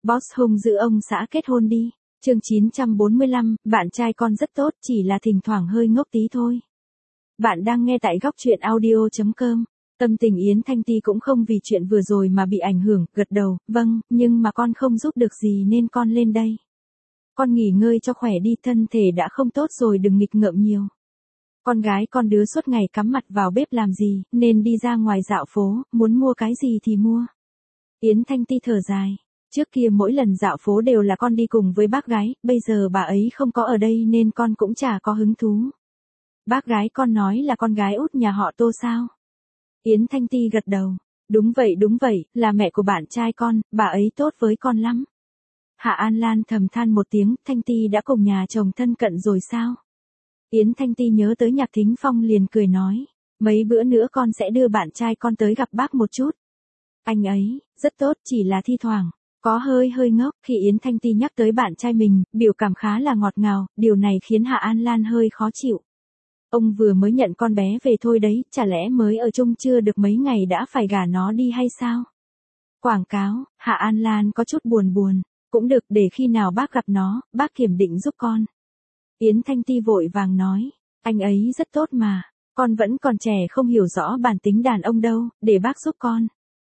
Boss hung dữ ông xã kết hôn đi. Chương 945, bạn trai con rất tốt, chỉ là thỉnh thoảng hơi ngốc tí thôi. Bạn đang nghe tại góc truyện audio.com. Tâm tình Yến Thanh Ti cũng không vì chuyện vừa rồi mà bị ảnh hưởng, gật đầu, vâng, nhưng mà con không giúp được gì nên con lên đây. Con nghỉ ngơi cho khỏe đi, thân thể đã không tốt rồi, đừng nghịch ngợm nhiều. Con gái con đứa suốt ngày cắm mặt vào bếp làm gì, nên đi ra ngoài dạo phố, muốn mua cái gì thì mua. Yến Thanh Ti thở dài. Trước kia mỗi lần dạo phố đều là con đi cùng với bác gái, bây giờ bà ấy không có ở đây nên con cũng chả có hứng thú. Bác gái con nói là con gái út nhà họ Tô sao? Yến Thanh Ti gật đầu. Đúng vậy, là mẹ của bạn trai con, bà ấy tốt với con lắm. Hạ An Lan thầm than một tiếng, Thanh Ti đã cùng nhà chồng thân cận rồi sao? Yến Thanh Ti nhớ tới Nhạc Thính Phong liền cười nói, mấy bữa nữa con sẽ đưa bạn trai con tới gặp bác một chút. Anh ấy, rất tốt, chỉ là thi thoảng, có hơi ngốc. Khi Yến Thanh Ti nhắc tới bạn trai mình, biểu cảm khá là ngọt ngào, điều này khiến Hạ An Lan hơi khó chịu. Ông vừa mới nhận con bé về thôi đấy, chả lẽ mới ở chung chưa được mấy ngày đã phải gả nó đi hay sao? Quảng cáo, Hạ An Lan có chút buồn, cũng được, để khi nào bác gặp nó, bác kiểm định giúp con. Yến Thanh Ti vội vàng nói, anh ấy rất tốt mà, con vẫn còn trẻ không hiểu rõ bản tính đàn ông đâu, để bác giúp con.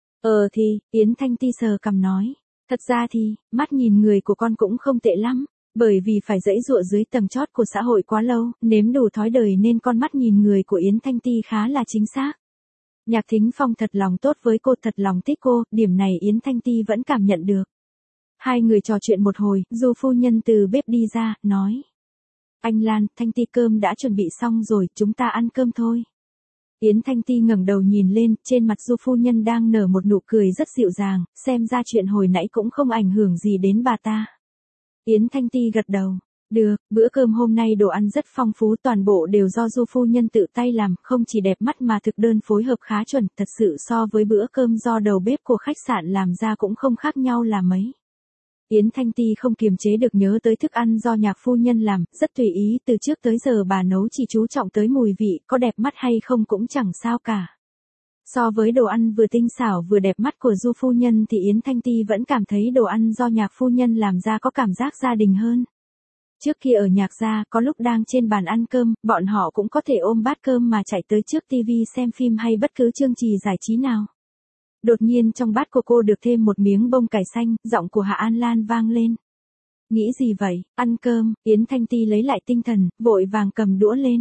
Yến Thanh Ti sờ cằm nói, thật ra thì, mắt nhìn người của con cũng không tệ lắm, bởi vì phải giãy giụa dưới tầng chót của xã hội quá lâu, nếm đủ thói đời nên con mắt nhìn người của Yến Thanh Ti khá là chính xác. Nhạc Thính Phong thật lòng tốt với cô, thật lòng thích cô, điểm này Yến Thanh Ti vẫn cảm nhận được. Hai người trò chuyện một hồi, Du phu nhân từ bếp đi ra, nói. Anh Lan, Thanh Ti cơm đã chuẩn bị xong rồi, chúng ta ăn cơm thôi. Yến Thanh Ti ngẩng đầu nhìn lên, trên mặt Du phu nhân đang nở một nụ cười rất dịu dàng, xem ra chuyện hồi nãy cũng không ảnh hưởng gì đến bà ta. Yến Thanh Ti gật đầu. Được, bữa cơm hôm nay đồ ăn rất phong phú, toàn bộ đều do Du phu nhân tự tay làm, không chỉ đẹp mắt mà thực đơn phối hợp khá chuẩn, thật sự so với bữa cơm do đầu bếp của khách sạn làm ra cũng không khác nhau là mấy. Yến Thanh Ti không kiềm chế được nhớ tới thức ăn do Nhạc phu nhân làm, rất tùy ý, từ trước tới giờ bà nấu chỉ chú trọng tới mùi vị, có đẹp mắt hay không cũng chẳng sao cả. So với đồ ăn vừa tinh xảo vừa đẹp mắt của Du phu nhân thì Yến Thanh Ti vẫn cảm thấy đồ ăn do Nhạc phu nhân làm ra có cảm giác gia đình hơn. Trước kia ở Nhạc gia, có lúc đang trên bàn ăn cơm, bọn họ cũng có thể ôm bát cơm mà chạy tới trước tivi xem phim hay bất cứ chương trình giải trí nào. Đột nhiên trong bát của cô được thêm một miếng bông cải xanh, giọng của Hạ An Lan vang lên. Nghĩ gì vậy, ăn cơm, Yến Thanh Ti lấy lại tinh thần, vội vàng cầm đũa lên.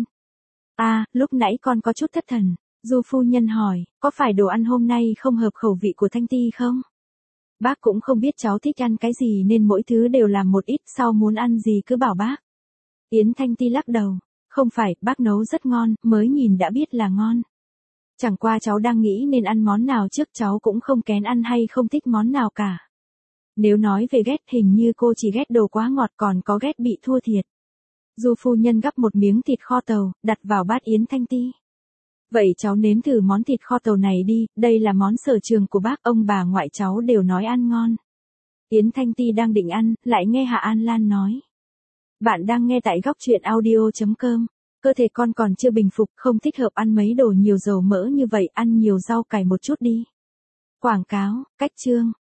Lúc nãy con có chút thất thần. Du phu nhân hỏi, có phải đồ ăn hôm nay không hợp khẩu vị của Thanh Ti không? Bác cũng không biết cháu thích ăn cái gì nên mỗi thứ đều làm một ít, sau muốn ăn gì cứ bảo bác. Yến Thanh Ti lắc đầu, không phải, bác nấu rất ngon, mới nhìn đã biết là ngon. Chẳng qua cháu đang nghĩ nên ăn món nào trước, cháu cũng không kén ăn hay không thích món nào cả. Nếu nói về ghét, hình như cô chỉ ghét đồ quá ngọt, còn có ghét bị thua thiệt. Du phu nhân gắp một miếng thịt kho tàu, đặt vào bát Yến Thanh Ti. Vậy cháu nếm thử món thịt kho tàu này đi, đây là món sở trường của bác, ông bà ngoại cháu đều nói ăn ngon. Yến Thanh Ti đang định ăn, lại nghe Hạ An Lan nói. Bạn đang nghe tại góc truyện audio.com. Cơ thể con còn chưa bình phục, không thích hợp ăn mấy đồ nhiều dầu mỡ như vậy, ăn nhiều rau cải một chút đi. Quảng cáo, cách chương.